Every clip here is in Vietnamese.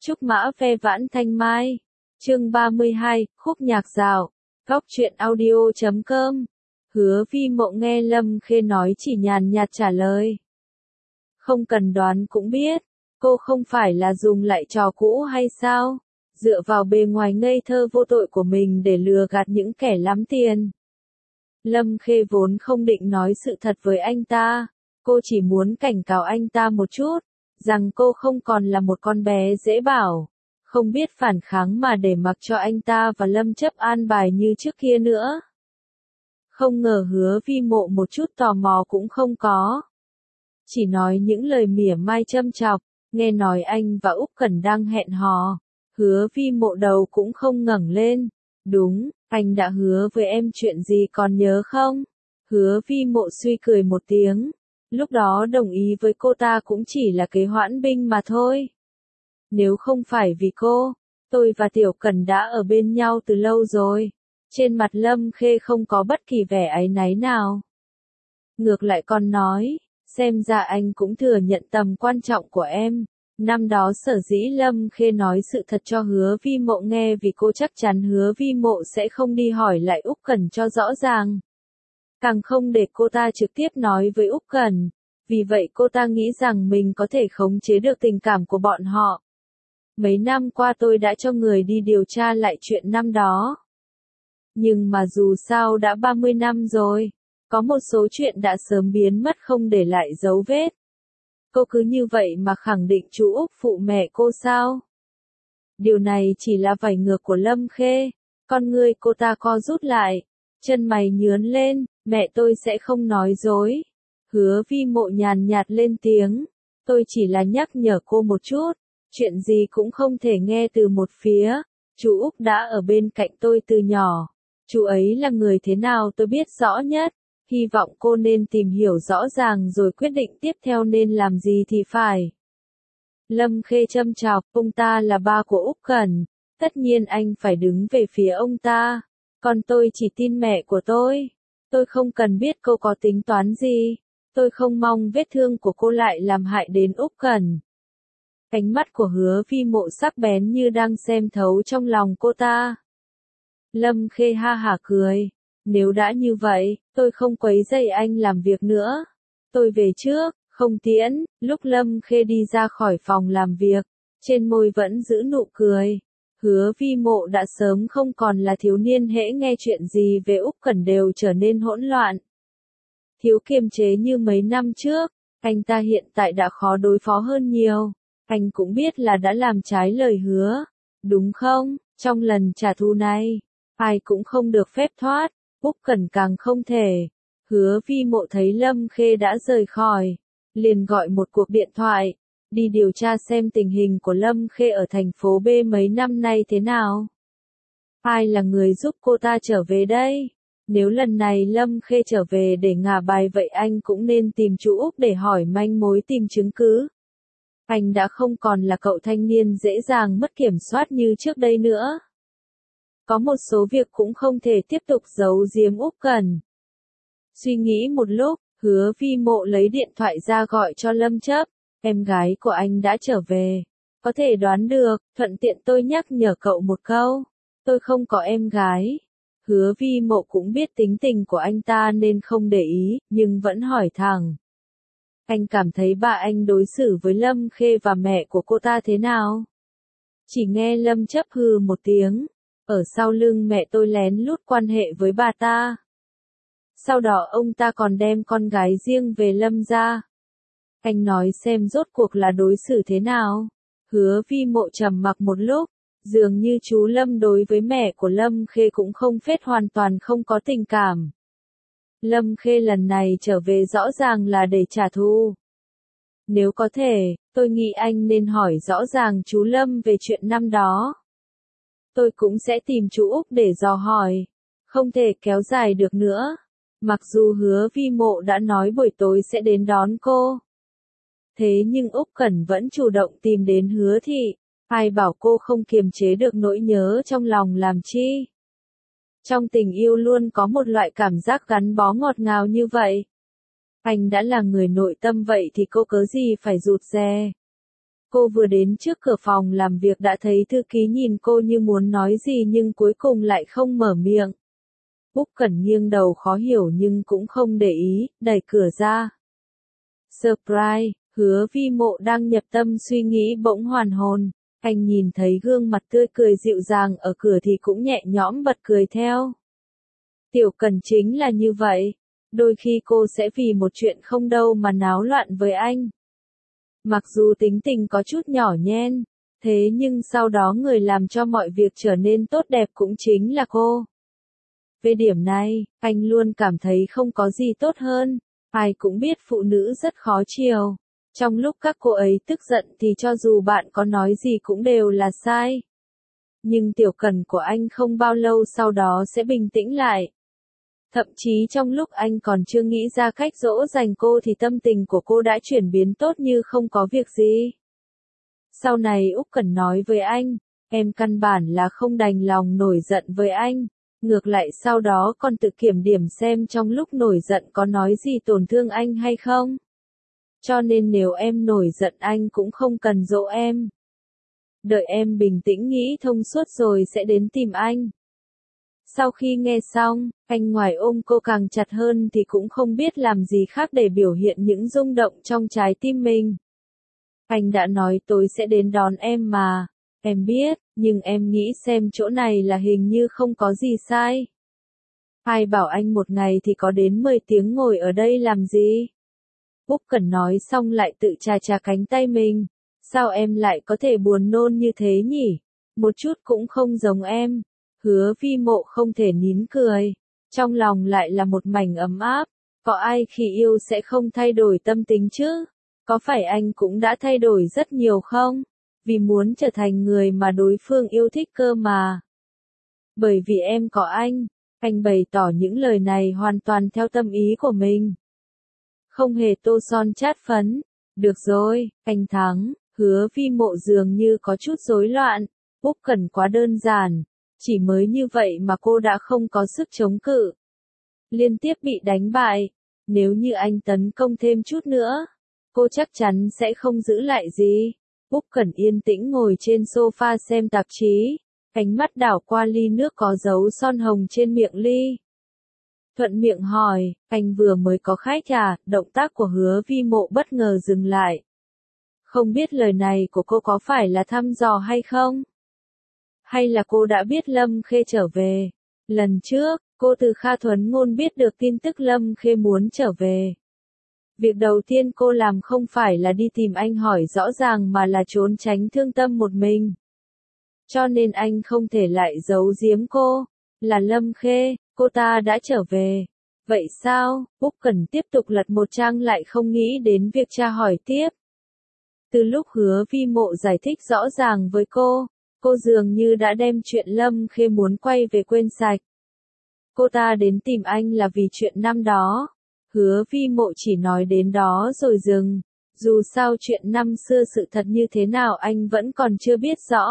Trúc mã ve vãn thanh mai. Chương 32, khúc nhạc dạo. Góc truyện audio.com. Hứa Vi Mộ nghe Lâm Khê nói chỉ nhàn nhạt trả lời. Không cần đoán cũng biết, cô không phải là dùng lại trò cũ hay sao? Dựa vào bề ngoài ngây thơ vô tội của mình để lừa gạt những kẻ lắm tiền. Lâm Khê vốn không định nói sự thật với anh ta, cô chỉ muốn cảnh cáo anh ta một chút, rằng cô không còn là một con bé dễ bảo, không biết phản kháng mà để mặc cho anh ta và Lâm Chấp an bài như trước kia nữa. Không ngờ Hứa Vi Mộ một chút tò mò cũng không có. Chỉ nói những lời mỉa mai châm chọc, nghe nói anh và Úc Cẩn đang hẹn hò. Hứa Vi Mộ đầu cũng không ngẩng lên. Đúng, anh đã hứa với em chuyện gì còn nhớ không? Hứa Vi Mộ suy cười một tiếng. Lúc đó đồng ý với cô ta cũng chỉ là kế hoãn binh mà thôi. Nếu không phải vì cô, tôi và Tiểu Cẩn đã ở bên nhau từ lâu rồi. Trên mặt Lâm Khê không có bất kỳ vẻ áy náy nào. Ngược lại còn nói, xem ra anh cũng thừa nhận tầm quan trọng của em. Năm đó sở dĩ Lâm Khê nói sự thật cho Hứa Vi Mộ nghe vì cô chắc chắn Hứa Vi Mộ sẽ không đi hỏi lại Úc Cẩn cho rõ ràng. Càng không để cô ta trực tiếp nói với Úc Cẩn. Vì vậy cô ta nghĩ rằng mình có thể khống chế được tình cảm của bọn họ. Mấy năm qua tôi đã cho người đi điều tra lại chuyện năm đó. Nhưng mà dù sao đã 30 năm rồi, có một số chuyện đã sớm biến mất không để lại dấu vết. Cô cứ như vậy mà khẳng định chú Úc phụ mẹ cô sao? Điều này chỉ là vảy ngược của Lâm Khê, con người cô ta co rút lại, chân mày nhướng lên, mẹ tôi sẽ không nói dối. Hứa Vi Mộ nhàn nhạt lên tiếng, tôi chỉ là nhắc nhở cô một chút, chuyện gì cũng không thể nghe từ một phía, chú Úc đã ở bên cạnh tôi từ nhỏ, chú ấy là người thế nào tôi biết rõ nhất. Hy vọng cô nên tìm hiểu rõ ràng rồi quyết định tiếp theo nên làm gì thì phải. Lâm Khê châm chọc, ông ta là ba của Úc Cẩn, tất nhiên anh phải đứng về phía ông ta, còn tôi chỉ tin mẹ của tôi không cần biết cô có tính toán gì, tôi không mong vết thương của cô lại làm hại đến Úc Cẩn. Ánh mắt của Hứa Vi Mộ sắc bén như đang xem thấu trong lòng cô ta. Lâm Khê ha hả cười. Nếu đã như vậy, tôi không quấy rầy anh làm việc nữa. Tôi về trước, không tiễn. Lúc Lâm Khê đi ra khỏi phòng làm việc, trên môi vẫn giữ nụ cười. Hứa Vi Mộ đã sớm không còn là thiếu niên hễ nghe chuyện gì về Úc Cẩn đều trở nên hỗn loạn. Thiếu kiềm chế như mấy năm trước, anh ta hiện tại đã khó đối phó hơn nhiều. Anh cũng biết là đã làm trái lời hứa, đúng không? Trong lần trả thù này, ai cũng không được phép thoát. Úc Cẩn càng không thể. Hứa Vi Mộ thấy Lâm Khê đã rời khỏi, liền gọi một cuộc điện thoại, đi điều tra xem tình hình của Lâm Khê ở thành phố B mấy năm nay thế nào. Ai là người giúp cô ta trở về đây? Nếu lần này Lâm Khê trở về để ngả bài vậy anh cũng nên tìm chú Úc để hỏi manh mối tìm chứng cứ. Anh đã không còn là cậu thanh niên dễ dàng mất kiểm soát như trước đây nữa. Có một số việc cũng không thể tiếp tục giấu giếm Úc Cẩn. Suy nghĩ một lúc, Hứa Vi Mộ lấy điện thoại ra gọi cho Lâm Chấp, em gái của anh đã trở về. Có thể đoán được, thuận tiện tôi nhắc nhở cậu một câu, tôi không có em gái. Hứa Vi Mộ cũng biết tính tình của anh ta nên không để ý, nhưng vẫn hỏi thẳng. Anh cảm thấy ba anh đối xử với Lâm Khê và mẹ của cô ta thế nào? Chỉ nghe Lâm Chấp hừ một tiếng. Ở sau lưng mẹ tôi lén lút quan hệ với bà ta. Sau đó ông ta còn đem con gái riêng về Lâm gia. Anh nói xem rốt cuộc là đối xử thế nào? Hứa Vi Mộ trầm mặc một lúc, dường như chú Lâm đối với mẹ của Lâm Khê cũng không phết hoàn toàn không có tình cảm. Lâm Khê lần này trở về rõ ràng là để trả thù. Nếu có thể, tôi nghĩ anh nên hỏi rõ ràng chú Lâm về chuyện năm đó. Tôi cũng sẽ tìm chú Úc để dò hỏi. Không thể kéo dài được nữa. Mặc dù Hứa Vi Mộ đã nói buổi tối sẽ đến đón cô. Thế nhưng Úc Cẩn vẫn chủ động tìm đến Hứa Thị. Ai bảo cô không kiềm chế được nỗi nhớ trong lòng làm chi. Trong tình yêu luôn có một loại cảm giác gắn bó ngọt ngào như vậy. Anh đã là người nội tâm vậy thì cô cớ gì phải rụt rè. Cô vừa đến trước cửa phòng làm việc đã thấy thư ký nhìn cô như muốn nói gì nhưng cuối cùng lại không mở miệng. Úc Cẩn nghiêng đầu khó hiểu nhưng cũng không để ý, đẩy cửa ra. Surprise, Hứa Vi Mộ đang nhập tâm suy nghĩ bỗng hoàn hồn. Anh nhìn thấy gương mặt tươi cười dịu dàng ở cửa thì cũng nhẹ nhõm bật cười theo. Tiểu Cẩn chính là như vậy. Đôi khi cô sẽ vì một chuyện không đâu mà náo loạn với anh. Mặc dù tính tình có chút nhỏ nhen, thế nhưng sau đó người làm cho mọi việc trở nên tốt đẹp cũng chính là cô. Về điểm này, anh luôn cảm thấy không có gì tốt hơn. Ai cũng biết phụ nữ rất khó chiều. Trong lúc các cô ấy tức giận thì cho dù bạn có nói gì cũng đều là sai. Nhưng Tiểu Cẩn của anh không bao lâu sau đó sẽ bình tĩnh lại. Thậm chí trong lúc anh còn chưa nghĩ ra cách dỗ dành cô thì tâm tình của cô đã chuyển biến tốt như không có việc gì. Sau này Úc Cẩn nói với anh, em căn bản là không đành lòng nổi giận với anh. Ngược lại sau đó còn tự kiểm điểm xem trong lúc nổi giận có nói gì tổn thương anh hay không. Cho nên nếu em nổi giận anh cũng không cần dỗ em. Đợi em bình tĩnh nghĩ thông suốt rồi sẽ đến tìm anh. Sau khi nghe xong, anh ngoài ôm cô càng chặt hơn thì cũng không biết làm gì khác để biểu hiện những rung động trong trái tim mình. Anh đã nói tối sẽ đến đón em mà. Em biết, nhưng em nghĩ xem chỗ này là hình như không có gì sai. Ai bảo anh một ngày thì có đến 10 tiếng ngồi ở đây làm gì? Úc Cẩn nói xong lại tự chà chà cánh tay mình. Sao em lại có thể buồn nôn như thế nhỉ? Một chút cũng không giống em. Hứa Vi Mộ không thể nín cười. Trong lòng lại là một mảnh ấm áp. Có ai khi yêu sẽ không thay đổi tâm tính chứ? Có phải anh cũng đã thay đổi rất nhiều không? Vì muốn trở thành người mà đối phương yêu thích cơ mà. Bởi vì em có anh bày tỏ những lời này hoàn toàn theo tâm ý của mình. Không hề tô son chát phấn. Được rồi, anh thắng. Hứa Vi Mộ dường như có chút rối loạn. Úc Cẩn quá đơn giản. Chỉ mới như vậy mà cô đã không có sức chống cự. Liên tiếp bị đánh bại. Nếu như anh tấn công thêm chút nữa, cô chắc chắn sẽ không giữ lại gì. Úc Cẩn yên tĩnh ngồi trên sofa xem tạp chí. Ánh mắt đảo qua ly nước có dấu son hồng trên miệng ly. Thuận miệng hỏi, anh vừa mới có khách à? Động tác của Hứa Vi Mộ bất ngờ dừng lại. Không biết lời này của cô có phải là thăm dò hay không? Hay là cô đã biết Lâm Khê trở về? Lần trước, cô từ Kha Thuấn Ngôn biết được tin tức Lâm Khê muốn trở về. Việc đầu tiên cô làm không phải là đi tìm anh hỏi rõ ràng mà là trốn tránh thương tâm một mình. Cho nên anh không thể lại giấu giếm cô. Là Lâm Khê, cô ta đã trở về. Vậy sao? Úc Cẩn tiếp tục lật một trang lại không nghĩ đến việc tra hỏi tiếp. Từ lúc Hứa Vi Mộ giải thích rõ ràng với cô dường như đã đem chuyện Lâm Khê muốn quay về quên sạch. Cô ta đến tìm anh là vì chuyện năm đó. Hứa Vi Mộ chỉ nói đến đó rồi dừng. Dù sao chuyện năm xưa sự thật như thế nào anh vẫn còn chưa biết rõ.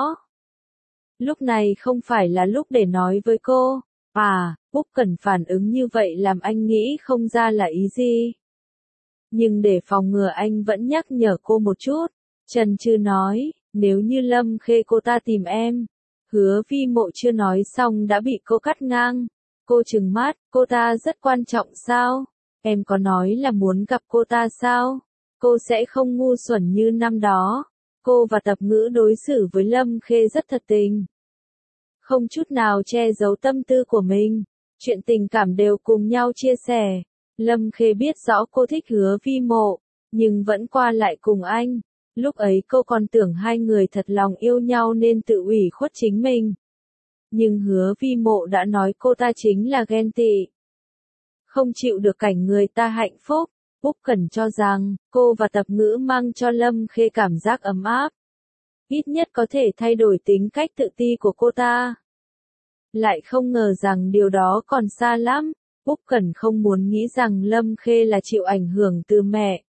Lúc này không phải là lúc để nói với cô. À, Úc Cẩn phản ứng như vậy làm anh nghĩ không ra là ý gì. Nhưng để phòng ngừa anh vẫn nhắc nhở cô một chút. Trần Trư nói, nếu như Lâm Khê cô ta tìm em. Hứa Vi Mộ chưa nói xong đã bị cô cắt ngang. Cô trừng mắt, cô ta rất quan trọng sao? Em có nói là muốn gặp cô ta sao? Cô sẽ không ngu xuẩn như năm đó. Cô và Tập Ngữ đối xử với Lâm Khê rất thật tình. Không chút nào che giấu tâm tư của mình. Chuyện tình cảm đều cùng nhau chia sẻ. Lâm Khê biết rõ cô thích Hứa Vi Mộ, nhưng vẫn qua lại cùng anh. Lúc ấy cô còn tưởng hai người thật lòng yêu nhau nên tự ủy khuất chính mình. Nhưng Hứa Vi Mộ đã nói cô ta chính là ghen tị. Không chịu được cảnh người ta hạnh phúc. Úc Cẩn cho rằng, cô và Tập Ngữ mang cho Lâm Khê cảm giác ấm áp. Ít nhất có thể thay đổi tính cách tự ti của cô ta. Lại không ngờ rằng điều đó còn xa lắm. Úc Cẩn không muốn nghĩ rằng Lâm Khê là chịu ảnh hưởng từ mẹ.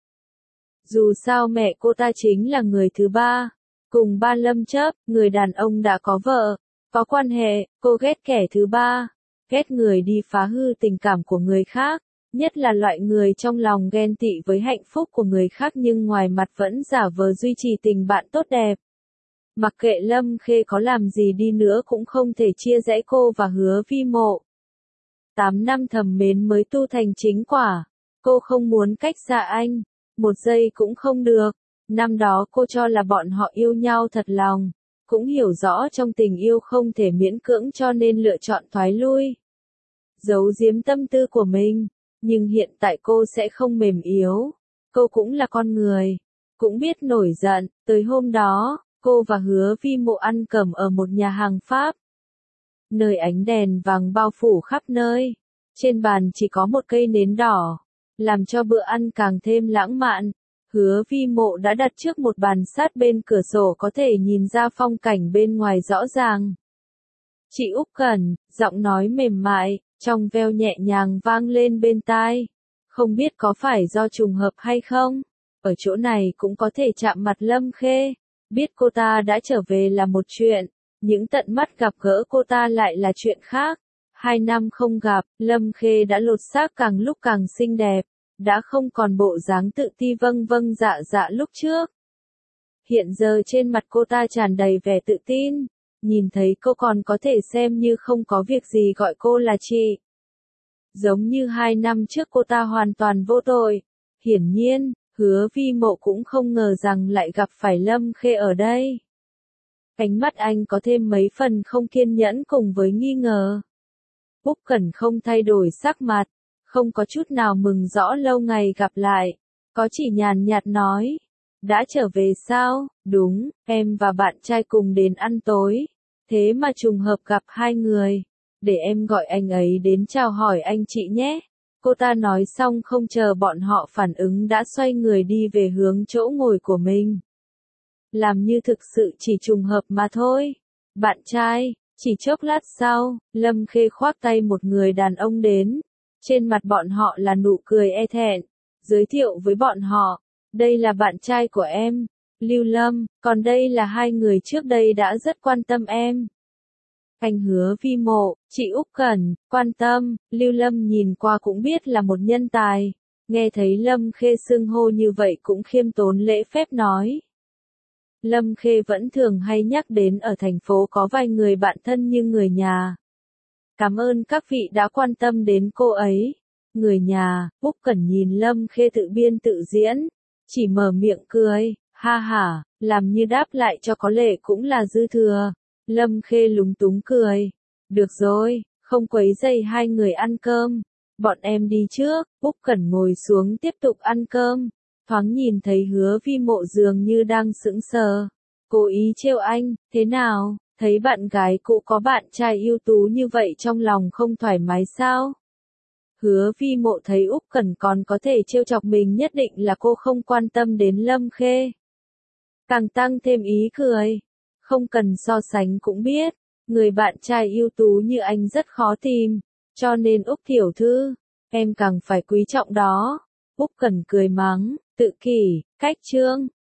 Dù sao mẹ cô ta chính là người thứ ba. Cùng ba Lâm Chấp, người đàn ông đã có vợ, có quan hệ, cô ghét kẻ thứ ba. Ghét người đi phá hư tình cảm của người khác. Nhất là loại người trong lòng ghen tị với hạnh phúc của người khác nhưng ngoài mặt vẫn giả vờ duy trì tình bạn tốt đẹp. Mặc kệ Lâm Khê có làm gì đi nữa cũng không thể chia rẽ cô và Hứa Vi Mộ. 8 năm thầm mến mới tu thành chính quả. Cô không muốn cách xa anh. Một giây cũng không được. Năm đó cô cho là bọn họ yêu nhau thật lòng. Cũng hiểu rõ trong tình yêu không thể miễn cưỡng cho nên lựa chọn thoái lui. Giấu giếm tâm tư của mình. Nhưng hiện tại cô sẽ không mềm yếu. Cô cũng là con người. Cũng biết nổi giận. Tới hôm đó, cô và Hứa Vi Mộ ăn cơm ở một nhà hàng Pháp. Nơi ánh đèn vàng bao phủ khắp nơi. Trên bàn chỉ có một cây nến đỏ. Làm cho bữa ăn càng thêm lãng mạn. Hứa Vi Mộ đã đặt trước một bàn sát bên cửa sổ có thể nhìn ra phong cảnh bên ngoài rõ ràng. Chị Úc Cẩn, giọng nói mềm mại, trong veo nhẹ nhàng vang lên bên tai. Không biết có phải do trùng hợp hay không? Ở chỗ này cũng có thể chạm mặt Lâm Khê. Biết cô ta đã trở về là một chuyện. Những tận mắt gặp gỡ cô ta lại là chuyện khác. 2 năm không gặp, Lâm Khê đã lột xác càng lúc càng xinh đẹp. Đã không còn bộ dáng tự ti vâng vâng dạ dạ lúc trước. Hiện giờ trên mặt cô ta tràn đầy vẻ tự tin. Nhìn thấy cô còn có thể xem như không có việc gì gọi cô là chị. Giống như 2 năm trước cô ta hoàn toàn vô tội. Hiển nhiên, Hứa Vi Mộ cũng không ngờ rằng lại gặp phải Lâm Khê ở đây. Ánh mắt anh có thêm mấy phần không kiên nhẫn cùng với nghi ngờ. Úc Cẩn không thay đổi sắc mặt, không có chút nào mừng rõ lâu ngày gặp lại, có chỉ nhàn nhạt nói, đã trở về sao? Đúng, em và bạn trai cùng đến ăn tối, thế mà trùng hợp gặp hai người, để em gọi anh ấy đến chào hỏi anh chị nhé. Cô ta nói xong không chờ bọn họ phản ứng đã xoay người đi về hướng chỗ ngồi của mình. Làm như thực sự chỉ trùng hợp mà thôi. Bạn trai, chỉ chốc lát sau, Lâm Khê khoác tay một người đàn ông đến. Trên mặt bọn họ là nụ cười e thẹn. Giới thiệu với bọn họ, đây là bạn trai của em, Lưu Lâm, còn đây là hai người trước đây đã rất quan tâm em. Anh Hứa Vi Mộ, chị Úc Cẩn, quan tâm, Lưu Lâm nhìn qua cũng biết là một nhân tài. Nghe thấy Lâm Khê xưng hô như vậy cũng khiêm tốn lễ phép nói. Lâm Khê vẫn thường hay nhắc đến ở thành phố có vài người bạn thân như người nhà. Cảm ơn các vị đã quan tâm đến cô ấy. Người nhà, Úc Cẩn nhìn Lâm Khê tự biên tự diễn, chỉ mở miệng cười, ha ha, làm như đáp lại cho có lẽ cũng là dư thừa. Lâm Khê lúng túng cười. Được rồi, không quấy rầy hai người ăn cơm. Bọn em đi trước. Úc Cẩn ngồi xuống tiếp tục ăn cơm. Thoáng nhìn thấy Hứa Vi Mộ dường như đang sững sờ. Cố ý trêu anh, thế nào? Thấy bạn gái cũ có bạn trai ưu tú như vậy trong lòng không thoải mái sao? Hứa Vi Mộ thấy Úc Cẩn còn có thể trêu chọc mình nhất định là cô không quan tâm đến Lâm Khê. Càng tăng thêm ý cười. Không cần so sánh cũng biết, người bạn trai ưu tú như anh rất khó tìm, cho nên Úc tiểu thư, em càng phải quý trọng đó. Úc Cẩn cười mắng, tự kỷ, cách trương,